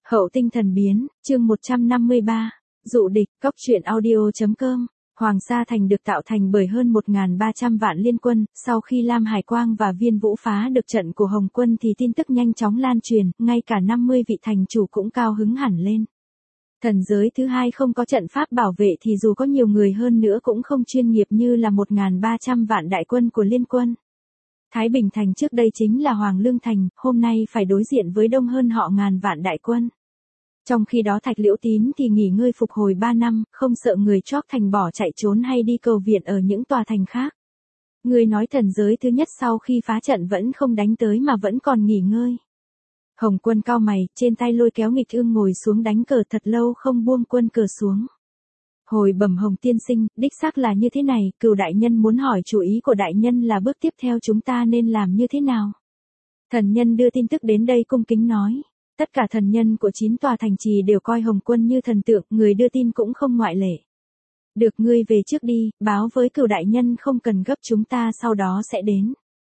Hậu tinh thần biến, chương 153, dụ địch, cóc truyện audio.com. Hoàng Sa Thành được tạo thành bởi hơn 1.300 vạn liên quân, sau khi Lam Hải Quang và Viên Vũ phá được trận của Hồng quân thì tin tức nhanh chóng lan truyền, ngay cả 50 vị thành chủ cũng cao hứng hẳn lên. Thần giới thứ hai không có trận pháp bảo vệ thì dù có nhiều người hơn nữa cũng không chuyên nghiệp như là 1.300 vạn đại quân của liên quân. Thái Bình Thành trước đây chính là Hoàng Lương Thành, hôm nay phải đối diện với đông hơn họ ngàn vạn đại quân. Trong khi đó Thạch Liễu Tín thì nghỉ ngơi phục hồi 3 năm, không sợ người chót thành bỏ chạy trốn hay đi cầu viện ở những tòa thành khác. Người nói thần giới thứ nhất sau khi phá trận vẫn không đánh tới mà vẫn còn nghỉ ngơi. Hồng quân cao mày, trên tay lôi kéo Nghịch Ương ngồi xuống đánh cờ thật lâu không buông quân cờ xuống. Hồi bẩm Hồng tiên sinh, đích xác là như thế này, Cửu đại nhân muốn hỏi chủ ý của đại nhân là bước tiếp theo chúng ta nên làm như thế nào. Thần nhân đưa tin tức đến đây cung kính nói. Tất cả thần nhân của 9 tòa thành trì đều coi Hồng quân như thần tượng, người đưa tin cũng không ngoại lệ. Được, ngươi về trước đi, báo với Cửu đại nhân không cần gấp, chúng ta sau đó sẽ đến.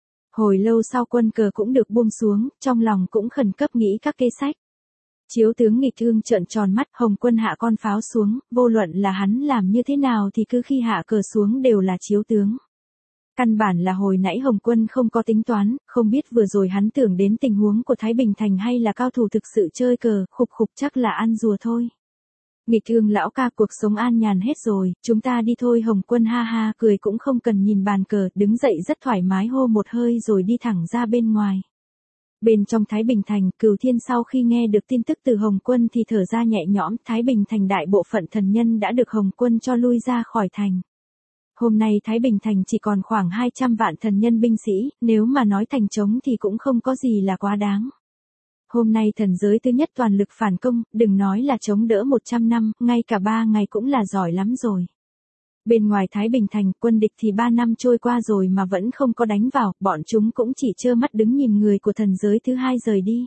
Hồi lâu sau quân cờ cũng được buông xuống, trong lòng cũng khẩn cấp nghĩ các kế sách. Chiếu tướng Nghịch Ương trợn tròn mắt, Hồng quân hạ con pháo xuống, vô luận là hắn làm như thế nào thì cứ khi hạ cờ xuống đều là chiếu tướng. Căn bản là hồi nãy Hồng quân không có tính toán, không biết vừa rồi hắn tưởng đến tình huống của Thái Bình Thành hay là cao thủ thực sự chơi cờ, khục chắc là ăn rùa thôi. Nghịch Ương lão ca, cuộc sống an nhàn hết rồi, chúng ta đi thôi. Hồng quân ha ha cười cũng không cần nhìn bàn cờ, đứng dậy rất thoải mái hô một hơi rồi đi thẳng ra bên ngoài. Bên trong Thái Bình Thành, Cửu Thiên sau khi nghe được tin tức từ Hồng quân thì thở ra nhẹ nhõm, Thái Bình Thành đại bộ phận thần nhân đã được Hồng quân cho lui ra khỏi thành. Hôm nay Thái Bình Thành chỉ còn khoảng 200 vạn thần nhân binh sĩ, nếu mà nói thành trống thì cũng không có gì là quá đáng. Hôm nay thần giới thứ nhất toàn lực phản công, đừng nói là chống đỡ 100 năm, ngay cả 3 ngày cũng là giỏi lắm rồi. Bên ngoài Thái Bình Thành, quân địch thì 3 năm trôi qua rồi mà vẫn không có đánh vào, bọn chúng cũng chỉ trơ mắt đứng nhìn người của thần giới thứ hai rời đi.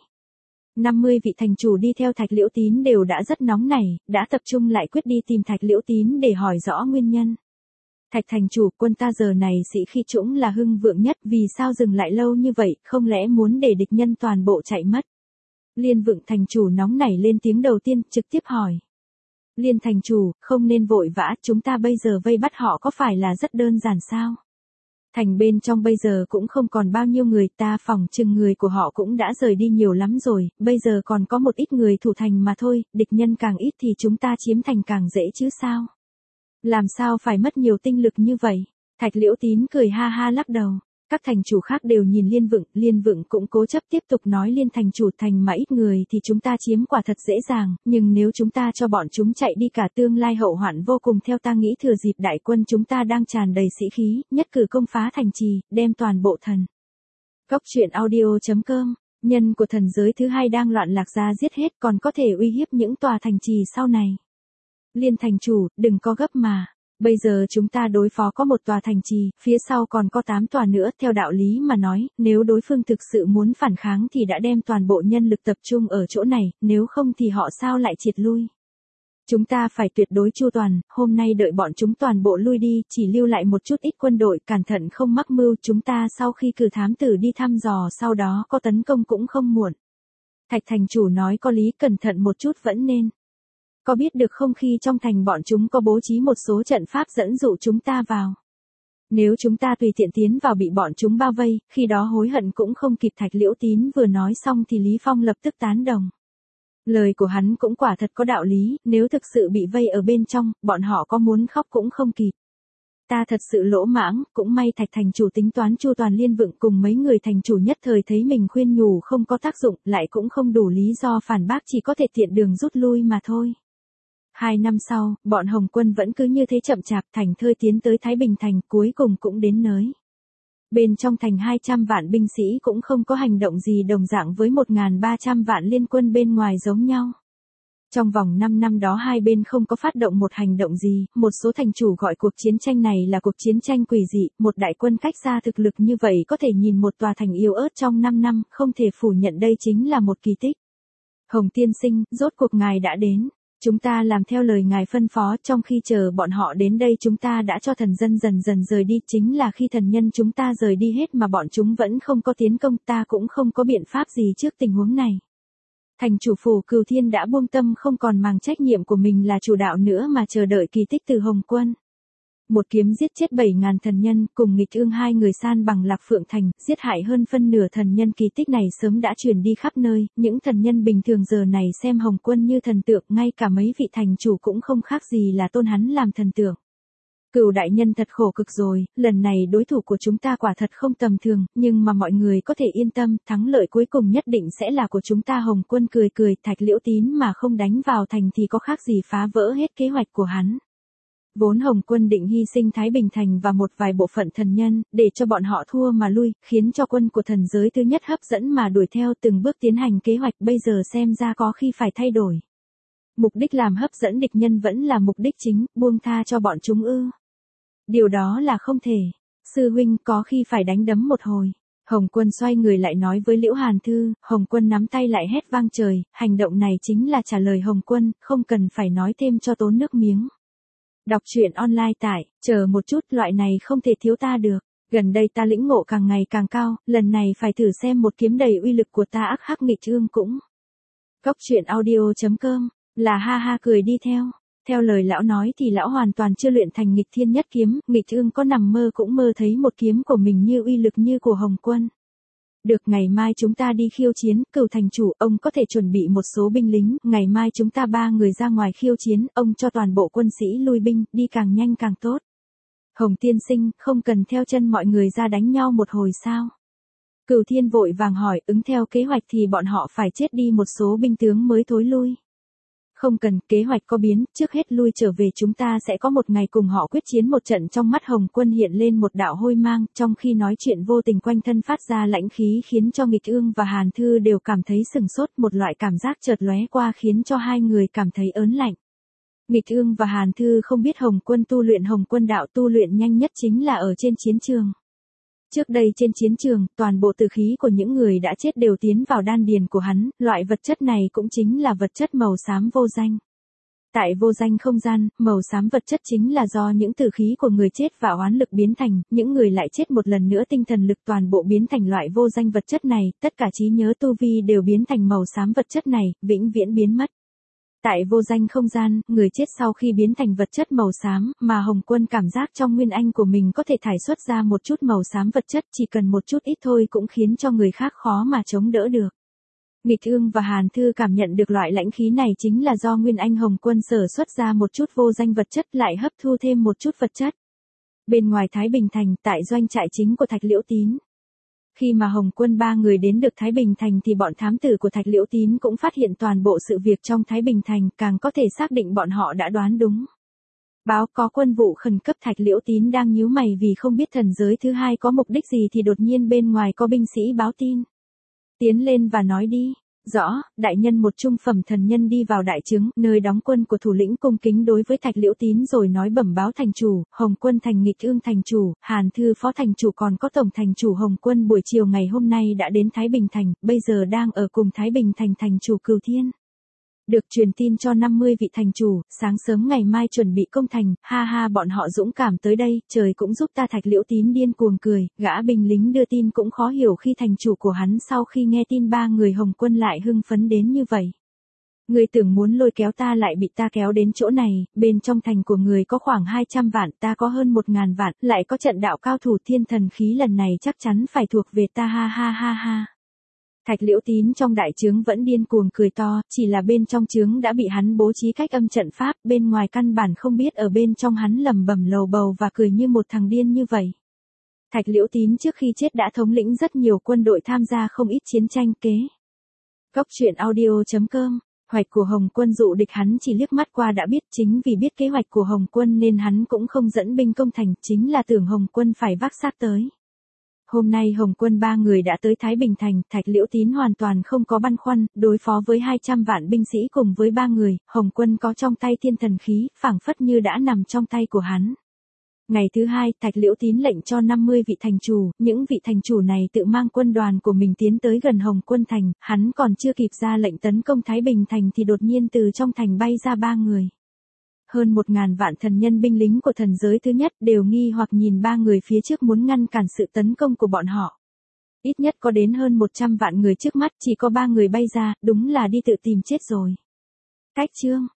50 vị thành chủ đi theo Thạch Liễu Tín đều đã rất nóng nảy, đã tập trung lại quyết đi tìm Thạch Liễu Tín để hỏi rõ nguyên nhân. Thạch thành chủ, quân ta giờ này sĩ khí trũng là hưng vượng nhất, vì sao dừng lại lâu như vậy, không lẽ muốn để địch nhân toàn bộ chạy mất? Liên Vượng thành chủ nóng nảy lên tiếng đầu tiên, trực tiếp hỏi. Liên thành chủ, không nên vội vã, chúng ta bây giờ vây bắt họ có phải là rất đơn giản sao? Thành bên trong bây giờ cũng không còn bao nhiêu người, ta phỏng chừng người của họ cũng đã rời đi nhiều lắm rồi, bây giờ còn có một ít người thủ thành mà thôi, địch nhân càng ít thì chúng ta chiếm thành càng dễ chứ sao? Làm sao phải mất nhiều tinh lực như vậy? Thạch Liễu Tín cười ha ha lắc đầu. Các thành chủ khác đều nhìn Liên Vượng cũng cố chấp tiếp tục nói. Liên thành chủ, thành mà ít người thì chúng ta chiếm quả thật dễ dàng, nhưng nếu chúng ta cho bọn chúng chạy đi cả tương lai hậu hoạn vô cùng. Theo ta nghĩ thừa dịp đại quân chúng ta đang tràn đầy sĩ khí, nhất cử công phá thành trì, đem toàn bộ thần. Cóc truyện audio.com, nhân của thần giới thứ hai đang loạn lạc ra giết hết, còn có thể uy hiếp những tòa thành trì sau này. Liên thành chủ, đừng có gấp mà. Bây giờ chúng ta đối phó có một tòa thành trì, phía sau còn có 8 tòa nữa. Theo đạo lý mà nói, nếu đối phương thực sự muốn phản kháng thì đã đem toàn bộ nhân lực tập trung ở chỗ này, nếu không thì họ sao lại triệt lui. Chúng ta phải tuyệt đối chu toàn, hôm nay đợi bọn chúng toàn bộ lui đi, chỉ lưu lại một chút ít quân đội, cẩn thận không mắc mưu. Chúng ta sau khi cử thám tử đi thăm dò sau đó có tấn công cũng không muộn. Thạch thành chủ nói có lý, cẩn thận một chút vẫn nên. Có biết được không, khi trong thành bọn chúng có bố trí một số trận pháp dẫn dụ chúng ta vào. Nếu chúng ta tùy tiện tiến vào bị bọn chúng bao vây, khi đó hối hận cũng không kịp. Thạch Liễu Tín vừa nói xong thì Lý Phong lập tức tán đồng. Lời của hắn cũng quả thật có đạo lý, nếu thực sự bị vây ở bên trong, bọn họ có muốn khóc cũng không kịp. Ta thật sự lỗ mãng, cũng may Thạch thành chủ tính toán chu toàn. Liên Vượng cùng mấy người thành chủ nhất thời thấy mình khuyên nhủ không có tác dụng, lại cũng không đủ lý do phản bác, chỉ có thể tiện đường rút lui mà thôi. 2 năm sau, bọn Hồng quân vẫn cứ như thế chậm chạp thành thơi tiến tới Thái Bình Thành, cuối cùng cũng đến nơi. Bên trong thành 200 vạn binh sĩ cũng không có hành động gì đồng dạng với 1.300 vạn liên quân bên ngoài giống nhau. Trong vòng 5 năm đó hai bên không có phát động một hành động gì, một số thành chủ gọi cuộc chiến tranh này là cuộc chiến tranh quỷ dị, một đại quân cách xa thực lực như vậy có thể nhìn một tòa thành yếu ớt trong 5 năm, không thể phủ nhận đây chính là một kỳ tích. Hồng tiên sinh, rốt cuộc ngài đã đến. Chúng ta làm theo lời ngài phân phó, trong khi chờ bọn họ đến đây chúng ta đã cho thần dân dần dần rời đi, chính là khi thần nhân chúng ta rời đi hết mà bọn chúng vẫn không có tiến công, ta cũng không có biện pháp gì trước tình huống này. Thành chủ phủ Cửu Thiên đã buông tâm không còn màng trách nhiệm của mình là chủ đạo nữa mà chờ đợi kỳ tích từ Hồng Quân. Một kiếm giết chết 7.000 thần nhân, cùng nghịch ương hai người san bằng Lạc Phượng Thành, giết hại hơn phân nửa thần nhân, kỳ tích này sớm đã truyền đi khắp nơi, những thần nhân bình thường giờ này xem Hồng Quân như thần tượng, ngay cả mấy vị thành chủ cũng không khác gì là tôn hắn làm thần tượng. Cửu đại nhân thật khổ cực rồi, lần này đối thủ của chúng ta quả thật không tầm thường, nhưng mà mọi người có thể yên tâm, thắng lợi cuối cùng nhất định sẽ là của chúng ta. Hồng Quân cười cười, Thạch Liễu Tín mà không đánh vào thành thì có khác gì phá vỡ hết kế hoạch của hắn. Vốn Hồng Quân định hy sinh Thái Bình Thành và một vài bộ phận thần nhân, để cho bọn họ thua mà lui, khiến cho quân của thần giới thứ nhất hấp dẫn mà đuổi theo, từng bước tiến hành kế hoạch, bây giờ xem ra có khi phải thay đổi. Mục đích làm hấp dẫn địch nhân vẫn là mục đích chính, buông tha cho bọn chúng ư? Điều đó là không thể. Sư huynh có khi phải đánh đấm một hồi. Hồng Quân xoay người lại nói với Liễu Hàn Thư, Hồng Quân nắm tay lại hét vang trời, hành động này chính là trả lời Hồng Quân, không cần phải nói thêm cho tốn nước miếng. Đọc truyện online tại, chờ một chút, loại này không thể thiếu ta được. Gần đây ta lĩnh ngộ càng ngày càng cao, lần này phải thử xem một kiếm đầy uy lực của ta. Ác hắc nghịch ương cũng. Cóc truyện audio.com, là ha ha cười đi theo. Theo lời lão nói thì lão hoàn toàn chưa luyện thành nghịch thiên nhất kiếm, nghịch ương có nằm mơ cũng mơ thấy một kiếm của mình như uy lực như của Hồng Quân. Được, ngày mai chúng ta đi khiêu chiến, Cửu thành chủ, ông có thể chuẩn bị một số binh lính, ngày mai chúng ta 3 người ra ngoài khiêu chiến, ông cho toàn bộ quân sĩ lui binh, đi càng nhanh càng tốt. Hồng tiên sinh, không cần theo chân mọi người ra đánh nhau một hồi sao? Cửu Thiên vội vàng hỏi, ứng theo kế hoạch thì bọn họ phải chết đi một số binh tướng mới thối lui. Không cần, kế hoạch có biến, trước hết lui trở về, chúng ta sẽ có một ngày cùng họ quyết chiến một trận. Trong mắt Hồng Quân hiện lên một đạo hôi mang, trong khi nói chuyện vô tình quanh thân phát ra lãnh khí khiến cho nghịch ương và Hàn Thư đều cảm thấy sừng sốt, một loại cảm giác chợt lóe qua khiến cho hai người cảm thấy ớn lạnh. Nghịch ương và Hàn Thư không biết Hồng Quân tu luyện Hồng Quân đạo, tu luyện nhanh nhất chính là ở trên chiến trường. Trước đây trên chiến trường, toàn bộ tử khí của những người đã chết đều tiến vào đan điền của hắn, loại vật chất này cũng chính là vật chất màu xám vô danh. Tại vô danh không gian, màu xám vật chất chính là do những tử khí của người chết và oán lực biến thành, những người lại chết một lần nữa tinh thần lực toàn bộ biến thành loại vô danh vật chất này, tất cả trí nhớ tu vi đều biến thành màu xám vật chất này, vĩnh viễn biến mất. Tại vô danh không gian, người chết sau khi biến thành vật chất màu xám, mà Hồng Quân cảm giác trong nguyên anh của mình có thể thải xuất ra một chút màu xám vật chất, chỉ cần một chút ít thôi cũng khiến cho người khác khó mà chống đỡ được. Nghịch ương và Hàn Thư cảm nhận được loại lãnh khí này chính là do nguyên anh Hồng Quân sở xuất ra một chút vô danh vật chất lại hấp thu thêm một chút vật chất. Bên ngoài Thái Bình Thành, tại doanh trại chính của Thạch Liễu Tín. Khi mà Hồng Quân 3 người đến được Thái Bình Thành thì bọn thám tử của Thạch Liễu Tín cũng phát hiện toàn bộ sự việc trong Thái Bình Thành, càng có thể xác định bọn họ đã đoán đúng. Báo có quân vụ khẩn cấp. Thạch Liễu Tín đang nhíu mày vì không biết thần giới thứ hai có mục đích gì thì đột nhiên bên ngoài có binh sĩ báo tin. Tiến lên và nói đi. Rõ, đại nhân. Một trung phẩm thần nhân đi vào đại trướng, nơi đóng quân của thủ lĩnh, cung kính đối với Thạch Liễu Tín rồi nói bẩm báo thành chủ, Hồng Quân thành nghịch ương thành chủ, Hàn Thư phó thành chủ còn có tổng thành chủ Hồng Quân buổi chiều ngày hôm nay đã đến Thái Bình Thành, bây giờ đang ở cùng Thái Bình Thành thành chủ Cửu Thiên. Được truyền tin cho 50 vị thành chủ, sáng sớm ngày mai chuẩn bị công thành, ha ha bọn họ dũng cảm tới đây, trời cũng giúp ta. Thạch Liễu Tín điên cuồng cười, gã binh lính đưa tin cũng khó hiểu khi thành chủ của hắn sau khi nghe tin 3 người Hồng Quân lại hưng phấn đến như vậy. Người tưởng muốn lôi kéo ta lại bị ta kéo đến chỗ này, bên trong thành của người có khoảng 200 vạn, ta có hơn 1.000 vạn, lại có trận đạo cao thủ thiên thần khí, lần này chắc chắn phải thuộc về ta, ha ha ha ha. Thạch Liễu Tín trong đại trướng vẫn điên cuồng cười to, chỉ là bên trong trướng đã bị hắn bố trí cách âm trận pháp, bên ngoài căn bản không biết ở bên trong hắn lẩm bẩm lầu bầu và cười như một thằng điên như vậy. Thạch Liễu Tín trước khi chết đã thống lĩnh rất nhiều quân đội, tham gia không ít chiến tranh kế. Cóc truyện audio.com, hoạch của Hồng Quân dụ địch hắn chỉ liếc mắt qua đã biết, chính vì biết kế hoạch của Hồng Quân nên hắn cũng không dẫn binh công thành, chính là tưởng Hồng Quân phải vác xác tới. Hôm nay Hồng Quân 3 người đã tới Thái Bình Thành, Thạch Liễu Tín hoàn toàn không có băn khoăn, đối phó với 200 vạn binh sĩ cùng với 3 người, Hồng Quân có trong tay thiên thần khí, phảng phất như đã nằm trong tay của hắn. Ngày thứ hai, Thạch Liễu Tín lệnh cho 50 vị thành chủ, những vị thành chủ này tự mang quân đoàn của mình tiến tới gần Hồng Quân thành, hắn còn chưa kịp ra lệnh tấn công Thái Bình Thành thì đột nhiên từ trong thành bay ra 3 người. Hơn 1.000 vạn thần nhân binh lính của thần giới thứ nhất đều nghi hoặc nhìn 3 người phía trước muốn ngăn cản sự tấn công của bọn họ. Ít nhất có đến hơn 100 vạn người trước mắt, chỉ có 3 người bay ra, đúng là đi tự tìm chết rồi. Cách chương